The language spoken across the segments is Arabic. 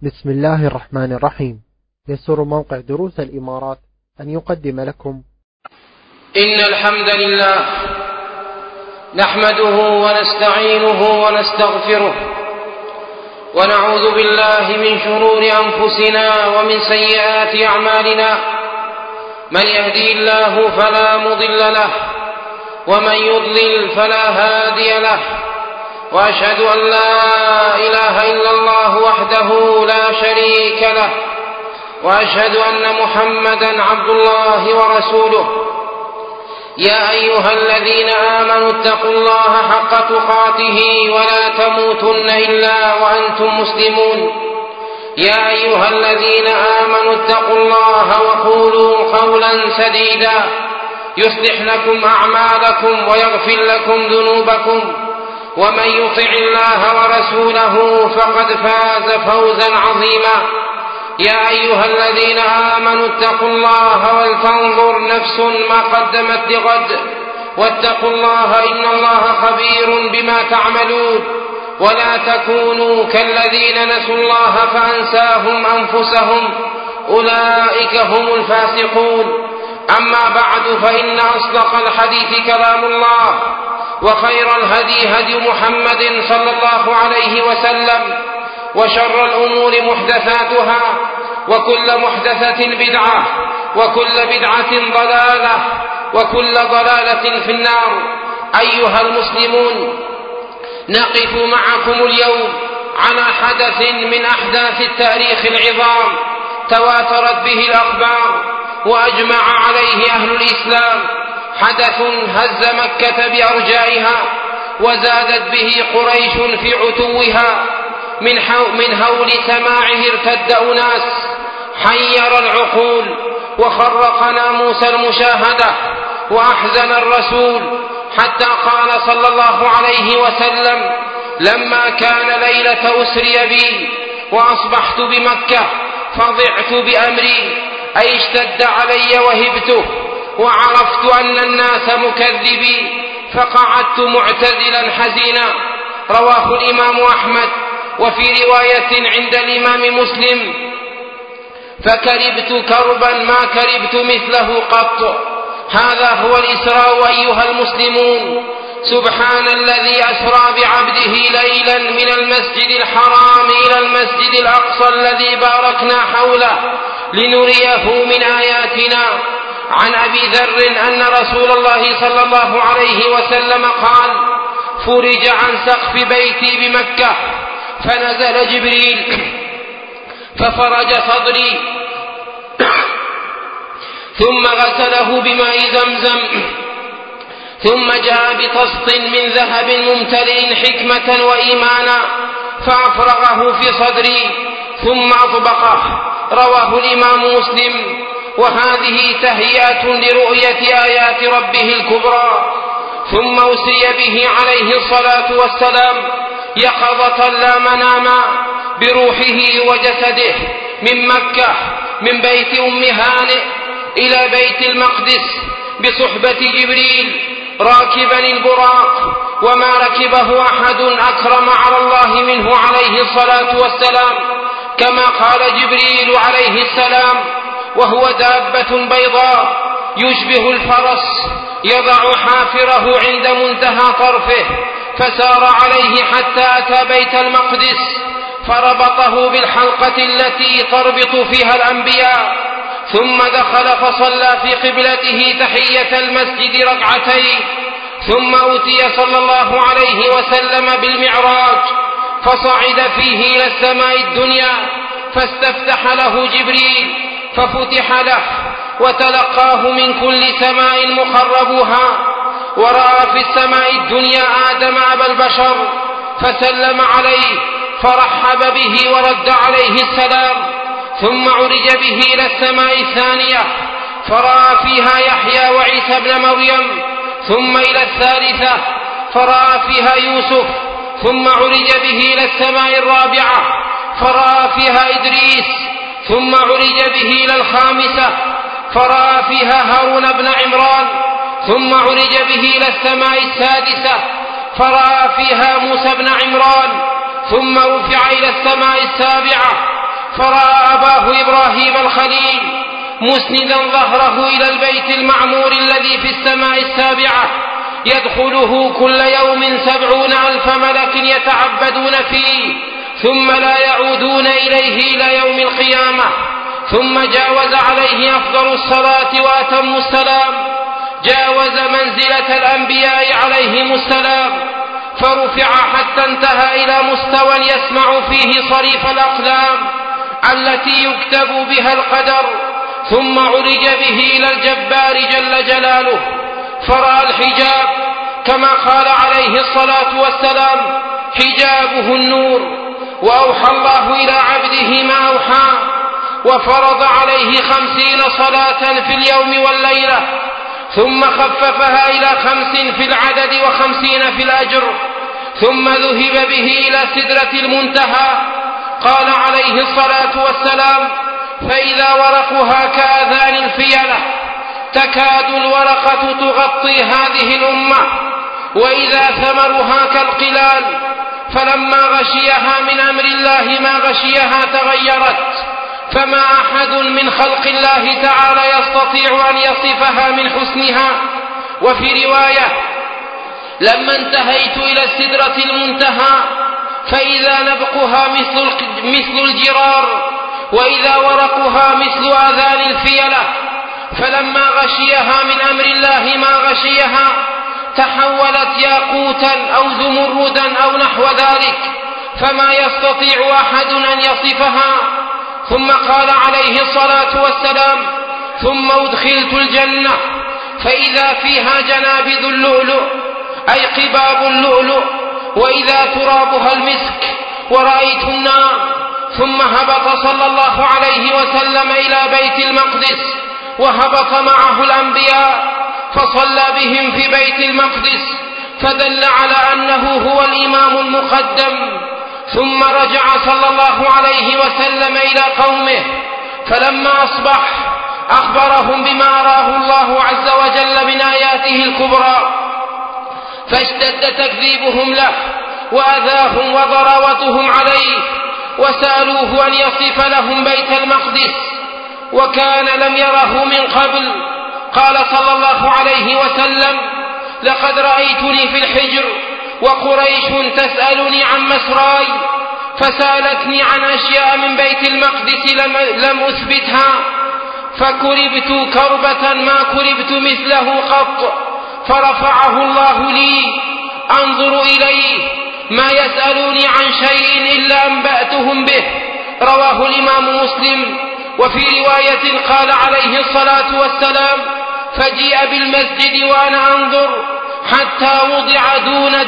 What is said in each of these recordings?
بسم الله الرحمن الرحيم. يسر موقع دروس الإمارات أن يقدم لكم إن الحمد لله نحمده ونستعينه ونستغفره ونعوذ بالله من شرور أنفسنا ومن سيئات أعمالنا. من يهدي الله فلا مضل له ومن يضلل فلا هادي له، وأشهد أن لا إله إلا الله وحده لا شريك له، وأشهد أن محمدا عبد الله ورسوله. يا أيها الذين آمنوا اتقوا الله حق تقاته ولا تموتن إلا وأنتم مسلمون. يا أيها الذين آمنوا اتقوا الله وقولوا قولا سديدا يصلح لكم أعمالكم ويغفر لكم ذنوبكم، ومن يطع الله ورسوله فقد فاز فوزا عظيما. يا أيها الذين آمنوا اتقوا الله ولتنظر نفس ما قدمت لغد، واتقوا الله إن الله خبير بما تعملون. ولا تكونوا كالذين نسوا الله فأنساهم أنفسهم، أولئك هم الفاسقون. أما بعد، فإن أصدق الحديث كلام الله، وخير الهدي هدي محمد صلى الله عليه وسلم، وشر الأمور محدثاتها، وكل محدثة بدعة، وكل بدعة ضلالة، وكل ضلالة في النار. أيها المسلمون، نقف معكم اليوم على حدث من أحداث التاريخ العظام تواترت به الأخبار وأجمع عليه أهل الإسلام. حدث هز مكة بأرجائها، وزادت به قريش في عتوها. من هول سماعه ارتد أناس، حير العقول وخرق ناموس المشاهدة، وأحزن الرسول حتى قال صلى الله عليه وسلم: لما كان ليلة أسري بي وأصبحت بمكة فضعت بأمري، أي اشتد علي وهبته، وعرفت أن الناس مكذبي، فقعدت معتزلا حزينا. رواه الإمام أحمد. وفي رواية عند الإمام مسلم: فكربت كربا ما كربت مثله قط. هذا هو الإسراء أيها المسلمون. سبحان الذي أسرى بعبده ليلا من المسجد الحرام إلى المسجد الأقصى الذي باركنا حوله لنريه من آياتنا. عن أبي ذر أن رسول الله صلى الله عليه وسلم قال: فرج عن سقف بيتي بمكة، فنزل جبريل ففرج صدري، ثم غسله بماء زمزم، ثم جاء بطست من ذهب ممتلئ حكمة وإيمانا فأفرغه في صدري ثم أطبقه. رواه الإمام مسلم. وهذه تهيئة لرؤية آيات ربه الكبرى. ثم أسري به عليه الصلاة والسلام يقظة لا مناما بروحه وجسده من مكة، من بيت أم هانئ إلى بيت المقدس بصحبة جبريل راكبا البراق، وما ركبه أحد أكرم على الله منه عليه الصلاة والسلام، كما قال جبريل عليه السلام: وهو دابة بيضاء يشبه الفرس، يضع حافره عند منتهى طرفه، فسار عليه حتى أتى بيت المقدس، فربطه بالحلقة التي تربط فيها الأنبياء، ثم دخل فصلى في قبلته تحية المسجد ركعتين. ثم أوتي صلى الله عليه وسلم بالمعراج، فصعد فيه إلى السماء الدنيا، فاستفتح له جبريل ففتح له، وتلقاه من كل سماء مقربوها، ورأى في السماء الدنيا آدم أبا البشر، فسلم عليه فرحب به ورد عليه السلام. ثم عرج به إلى السماء الثانية، فرأى فيها يحيى وعيسى ابن مريم. ثم إلى الثالثة، فرأى فيها يوسف. ثم عرج به إلى السماء الرابعة، فرأى فيها إدريس. ثم عرج به إلى الخامسة، فرأى فيها هارون بن عمران. ثم عرج به إلى السماء السادسة، فرأى فيها موسى بن عمران. ثم رفع إلى السماء السابعة، فرأى أباه إبراهيم الخليل مسندا ظهره إلى البيت المعمور الذي في السماء السابعة يدخله كل يوم 70,000 ملك يتعبدون فيه ثم لا يعودون إليه إلى يوم القيامة. ثم جاوز عليه أفضل الصلاة وأتم السلام، جاوز منزلة الأنبياء عليهم السلام، فرفع حتى انتهى إلى مستوى يسمع فيه صريف الأقلام التي يكتب بها القدر، ثم عرج به إلى الجبار جل جلاله فرأى الحجاب كما قال عليه الصلاة والسلام: حجابه النور. وأوحى الله إلى عبده ما أوحى، وفرض عليه 50 صلاة في اليوم والليلة، ثم خففها إلى 5 في العدد و50 في الأجر، ثم ذهب به إلى سدرة المنتهى. قال عليه الصلاة والسلام: فإذا ورقها كآذان الفيلة تكاد الورقة تغطي هذه الأمة، وإذا ثمرها كالقلال، فلما غشيها من أمر الله ما غشيها تغيرت، فما أحد من خلق الله تعالى يستطيع أن يصفها من حسنها. وفي رواية: لما انتهيت إلى السدرة المنتهى فإذا نبقها مثل الجرار، وإذا ورقها مثل آذان الفيلة، فلما غشيها من أمر الله ما غشيها تحولت ياقوتا أو زمردا أو نحو ذلك، فما يستطيع أحد أن يصفها. ثم قال عليه الصلاة والسلام: ثم أدخلت الجنة فإذا فيها جنابذ اللؤلؤ أي قباب اللؤلؤ، وإذا ترابها المسك، ورأيت النار. ثم هبط صلى الله عليه وسلم إلى بيت المقدس، وهبط معه الأنبياء فصلى بهم في بيت المقدس، فدل على أنه هو الإمام المقدم. ثم رجع صلى الله عليه وسلم إلى قومه، فلما أصبح أخبرهم بما أراه الله عز وجل من آياته الكبرى، فاشتد تكذيبهم له وأذاهم وضراوتهم عليه، وسألوه أن يصف لهم بيت المقدس، وكان لم يره من قبل. قال صلى الله عليه وسلم: لقد رأيتني في الحجر وقريش تسألني عن مسراي، فسألتني عن أشياء من بيت المقدس لم أثبتها، فكربت كربة ما كربت مثله قط، فرفعه الله لي أنظر إليه، ما يسألوني عن شيء إلا أنبأتهم به. رواه الإمام مسلم. وفي رواية قال عليه الصلاة والسلام: فجيء بالمسجد وأنا أنظر حتى وضع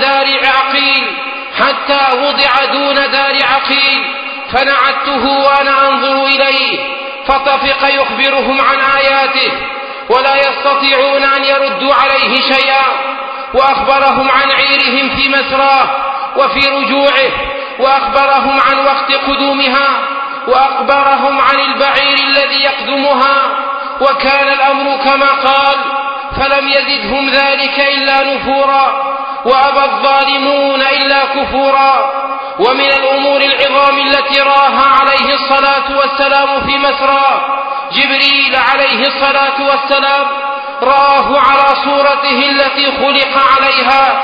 دون دار عقيل، فنعدته وأنا أنظر إليه، فطفق يخبرهم عن آياته ولا يستطيعون أن يردوا عليه شيئا، وأخبرهم عن عيرهم في مسراه وفي رجوعه، وأخبرهم عن وقت قدومها، وأخبرهم عن البعير الذي يقدمها، وكان الأمر كما قال، فلم يزدهم ذلك إلا نفورا، وأبى الظالمون إلا كفورا. ومن الأمور العظام التي راها عليه الصلاة والسلام في مسراه جبريل عليه الصلاة والسلام، راه على صورته التي خلق عليها،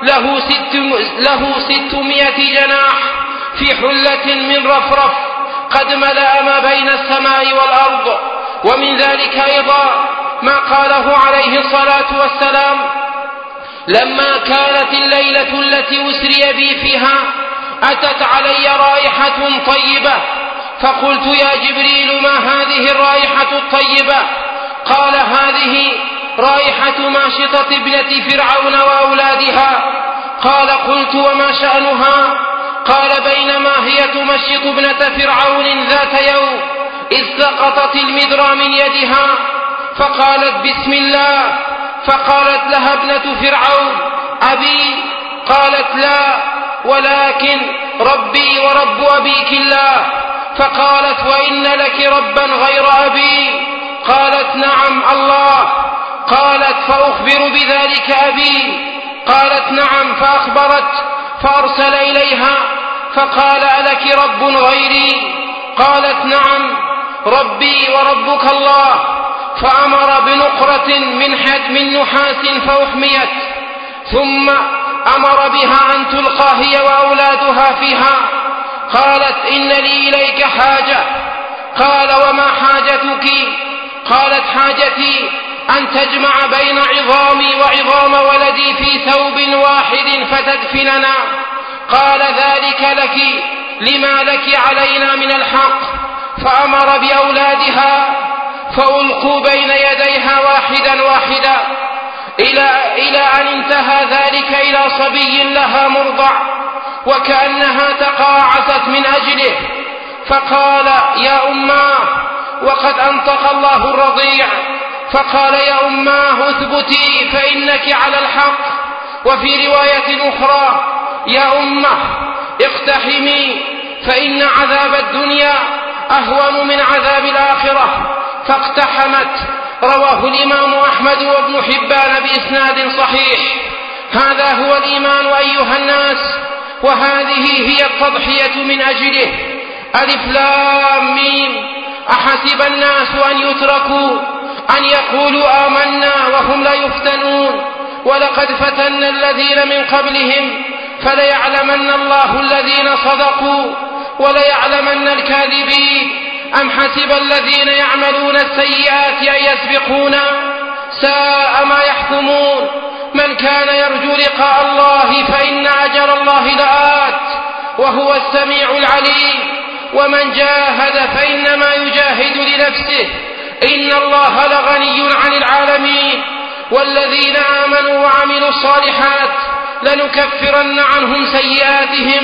له 600 جناح في حلة من رفرف قد ملأ ما بين السماء والأرض. ومن ذلك أيضا ما قاله عليه الصلاة والسلام: لما كانت الليلة التي أسري بي فيها أتت علي رائحة طيبة، فقلت: يا جبريل ما هذه الرائحة الطيبة؟ قال: هذه رائحة ماشطة ابنة فرعون وأولادها. قال: قلت: وما شأنها؟ قال: بينما هي تمشط ابنة فرعون ذات يوم إذ سقطت المذرى من يدها، فقالت: بسم الله. فقالت لها ابنة فرعون: أبي؟ قالت: لا، ولكن ربي ورب أبيك الله. فقالت: وإن لك ربا غير أبي؟ قالت: نعم، الله. قالت: فأخبر بذلك أبي؟ قالت: نعم. فأخبرت، فأرسل إليها فقال: ألك رب غيري؟ قالت: ربي وربك الله، فأمر بنقرة من نحاس فأحميت، ثم أمر بها أن تلقى هي وأولادها فيها. قالت إن لي إليك حاجة. قال وما حاجتك؟ قالت حاجتي أن تجمع بين عظامي وعظام ولدي في ثوب واحد فتدفننا. قال ذلك لك لما لك علينا من الحق. فأمر بأولادها فألقوا بين يديها واحدا واحدا إلى أن انتهى ذلك إلى صبي لها مرضع، وكأنها تقاعست من أجله. فقال يا أماه، وقد أنطق الله الرضيع، فقال يا أماه اثبتي فإنك على الحق. وفي رواية أخرى يا أمه اقتحمي فإن عذاب الدنيا أهون من عذاب الآخرة. فاقتحمت. رواه الإمام أحمد وابن حبان بإسناد صحيح. هذا هو الإيمان أيها الناس، وهذه هي التضحية من أجله. ألف لام ميم. أحسب الناس أن يتركوا أن يقولوا آمنا وهم لا يفتنون، ولقد فتنا الذين من قبلهم فليعلمن الله الذين صدقوا وليعلمن الكاذبين. أم حسب الذين يعملون السيئات أن يسبقونا، ساء ما يحكمون. من كان يرجو لقاء الله فإن أجل الله لآت وهو السميع العليم. ومن جاهد فإنما يجاهد لنفسه، إن الله لغني عن العالمين. والذين آمنوا وعملوا الصالحات لنكفرن عنهم سيئاتهم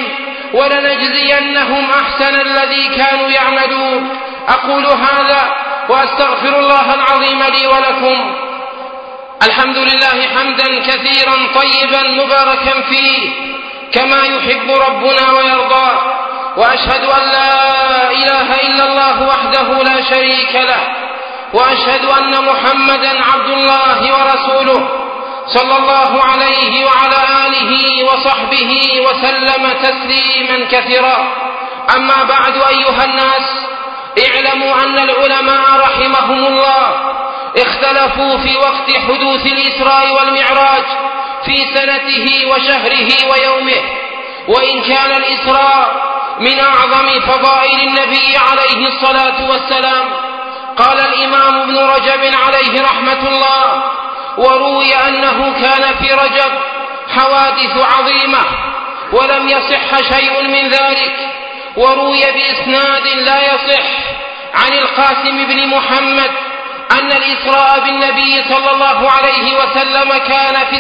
ولنجزينهم أحسن الذي كانوا يعملون. أقول هذا وأستغفر الله العظيم لي ولكم. الحمد لله حمدا كثيرا طيبا مباركا فيه كما يحب ربنا ويرضى، وأشهد أن لا إله إلا الله وحده لا شريك له، وأشهد أن محمدا عبد الله ورسوله صلى الله عليه وعلى آله وصحبه وسلم تسليما كثيرا. أما بعد أيها الناس، اعلموا أن العلماء رحمهم الله اختلفوا في وقت حدوث الإسراء والمعراج في سنته وشهره ويومه. وإن كان الإسراء من أعظم فضائل النبي عليه الصلاة والسلام، قال الإمام ابن رجب عليه رحمة الله: وروي أنه كان في رجب حوادث عظيمة ولم يصح شيء من ذلك. وروي بإسناد لا يصح عن القاسم بن محمد أن الإسراء بالنبي صلى الله عليه وسلم كان في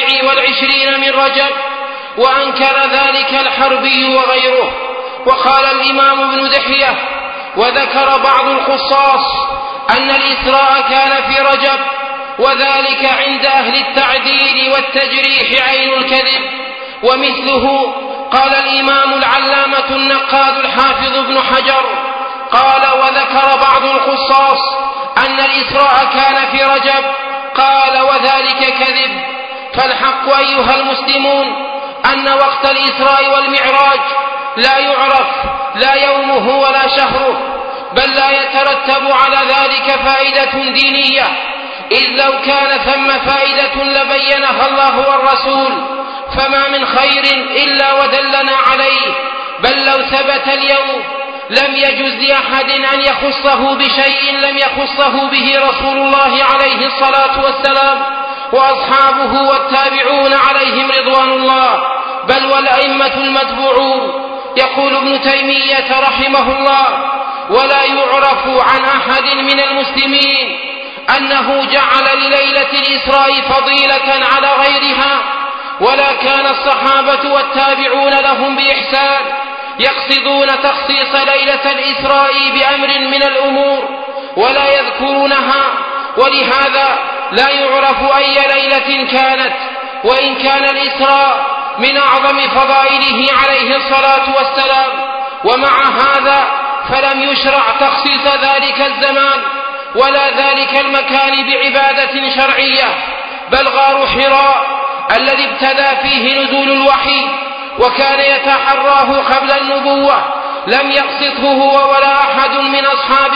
27 من رجب، وأنكر ذلك الحربي وغيره. وقال الإمام ابن دحية: وذكر بعض الخصاص أن الإسراء كان في رجب، وذلك عند أهل التعديل والتجريح عين الكذب. ومثله قال الإمام العلامة النقاد الحافظ ابن حجر قال: وذكر بعض الخصاص أن الإسراء كان في رجب، قال: وذلك كذب. فالحق أيها المسلمون أن وقت الإسراء والمعراج لا يعرف لا يومه ولا شهره، بل لا يترتب على ذلك فائدة دينية، إذ لو كان ثم فائدة لبينها الله والرسول، فما من خير إلا ودلنا عليه. بل لو ثبت اليوم لم يجوز لأحد أن يخصه بشيء لم يخصه به رسول الله عليه الصلاة والسلام وأصحابه والتابعون عليهم رضوان الله، بل والأئمة المتبوعون. يقول ابن تيمية رحمه الله: ولا يعرف عن أحد من المسلمين أنه جعل لليلة الإسراء فضيلة على غيرها، ولا كان الصحابة والتابعون لهم بإحسان يقصدون تخصيص ليلة الإسراء بأمر من الأمور ولا يذكرونها، ولهذا لا يعرف أي ليلة كانت. وإن كان الإسراء من أعظم فضائله عليه الصلاة والسلام، ومع هذا فلم يشرع تخصيص ذلك الزمان ولا ذلك المكان بعبادة شرعية، بل غار حراء الذي ابتدى فيه نزول الوحي وكان يتحراه قبل النبوة لم يقصده هو ولا أحد من أصحابه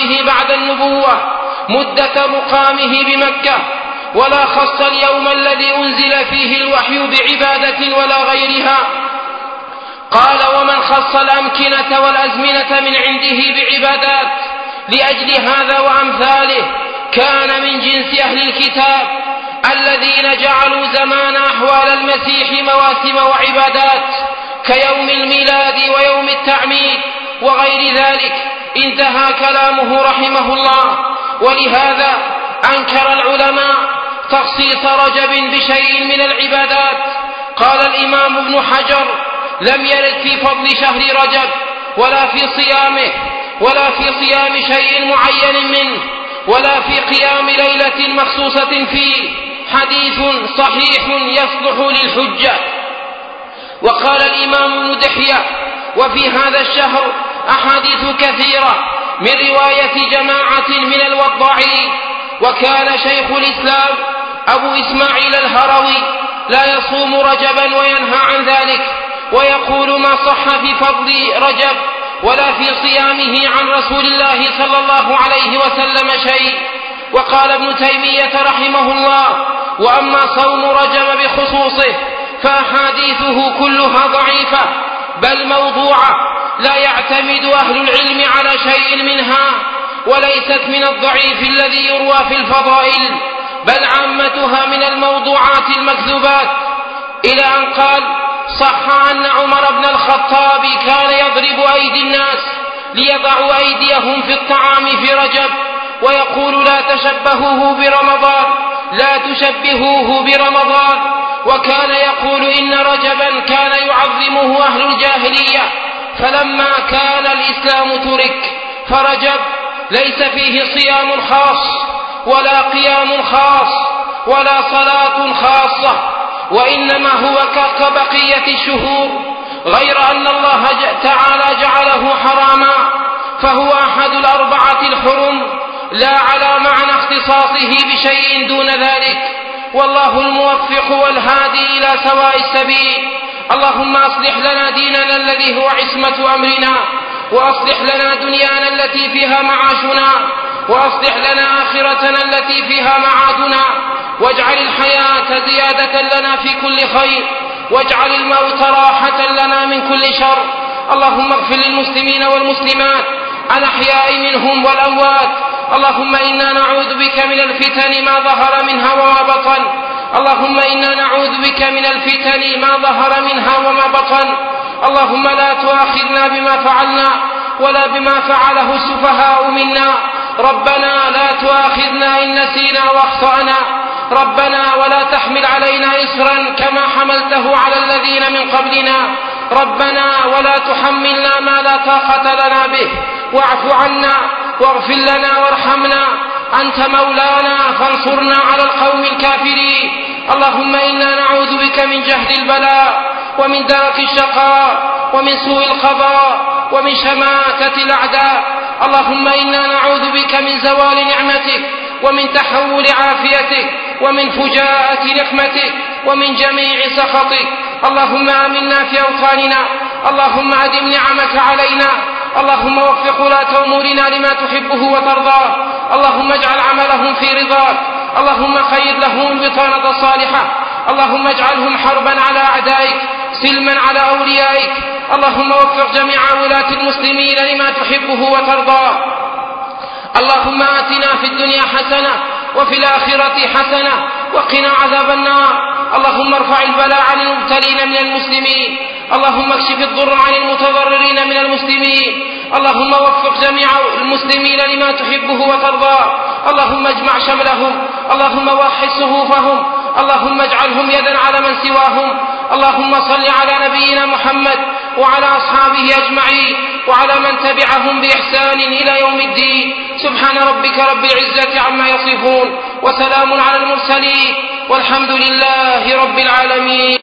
حياته بعد النبوة مدة مقامه بمكة، ولا خص اليوم الذي أنزل فيه الوحي بعبادة ولا غيرها. قال: ومن خص الأمكنة والأزمنة من عنده بعبادات لأجل هذا وأمثاله كان من جنس أهل الكتاب الذين جعلوا زمان أحوال المسيح مواسم وعبادات كيوم الميلاد ويوم التعميد وغير ذلك. انتهى كلامه رحمه الله. ولهذا أنكر العلماء تخصيص رجب بشيء من العبادات. قال الإمام ابن حجر: لم يرد في فضل شهر رجب ولا في صيامه ولا في صيام شيء معين منه ولا في قيام ليلة مخصوصة فيه حديث صحيح يصلح للحجة. وقال الإمام ابن دحية: وفي هذا الشهر أحاديث كثيرة من رواية جماعة من الوضاعين. وكان شيخ الإسلام أبو إسماعيل الهروي لا يصوم رجبا وينهى عن ذلك، ويقول: ما صح في فضل رجب ولا في صيامه عن رسول الله صلى الله عليه وسلم شيء. وقال ابن تيمية رحمه الله: وأما صوم رجب بخصوصه فأحاديثه كلها ضعيفة بل موضوعة لا يعتمد أهل العلم على شيء منها، وليست من الضعيف الذي يروى في الفضائل، بل عامتها من الموضوعات المكذوبات. إلى أن قال: صح أن عمر بن الخطاب كان يضرب أيدي الناس ليضعوا أيديهم في الطعام في رجب، ويقول: لا تشبهوه برمضان. وكان يقول: إن رجبا كان يعظمه أهل الجاهلية، فلما كان الإسلام ترك فرجب ليس فيه صيام خاص ولا قيام خاص ولا صلاة خاصة، وإنما هو كبقية الشهور، غير أن الله تعالى جعله حراما، فهو أحد الأربعة الحرم لا على معنى اختصاصه بشيء دون ذلك. والله الموفق والهادي إلى سواء السبيل. اللهم أصلح لنا ديننا الذي هو عصمة أمرنا، وأصلح لنا دنيانا التي فيها معاشنا، وأصلح لنا آخرتنا التي فيها معادنا، واجعل الحياة زيادة لنا في كل خير، واجعل الموت راحة لنا من كل شر. اللهم اغفر للمسلمين والمسلمات الأحياء منهم والأموات. اللهم إنا نعوذ بك من الفتن ما ظهر منها وما بطن. اللهم إنا نعوذ بك من الفتن ما ظهر منها وما بطن. اللهم لا تؤاخذنا بما فعلنا ولا بما فعله السفهاء منا. ربنا لا تؤاخذنا إن نسينا واخطأنا. ربنا ولا تحمل علينا إصرا كما حملته على الذين من قبلنا. ربنا ولا تحملنا ما لا طاقة لنا به. واعف عنا واغفر لنا وارحمنا، أنت مولانا فانصرنا على القوم الكافرين. اللهم إنا نعوذ بك من جهد البلاء ومن درك الشقاء ومن سوء القضاء ومن شماتة الأعداء. اللهم إنا نعوذ بك من زوال نعمتك ومن تحول عافيتك ومن فجاءة نقمتك ومن جميع سخطك. اللهم آمنا في أوطاننا. اللهم أدم نعمك علينا. اللهم وفق ولاة أمورنا لما تحبه وترضاه. اللهم اجعل عملهم في رضاك. اللهم خير لهم البطانة الصالحة. اللهم اجعلهم حربا على أعدائك سلما على أوليائك. اللهم وفق جميع ولاة المسلمين لما تحبه وترضاه. اللهم آتنا في الدنيا حسنة وفي الآخرة حسنة وقنا عذاب النار. اللهم ارفع البلاء عن المبتلين من المسلمين. اللهم اكشف الضر عن المتضررين من المسلمين. اللهم وفق جميع المسلمين لما تحبه وترضاه. اللهم اجمع شملهم. اللهم وحد صفوفهم. اللهم اجعلهم يدا على من سواهم. اللهم صل على نبينا محمد وعلى أصحابه أجمعين وعلى من تبعهم بإحسان إلى يوم الدين. سبحان ربك رب العزة عما يصفون وسلام على المرسلين والحمد لله رب العالمين.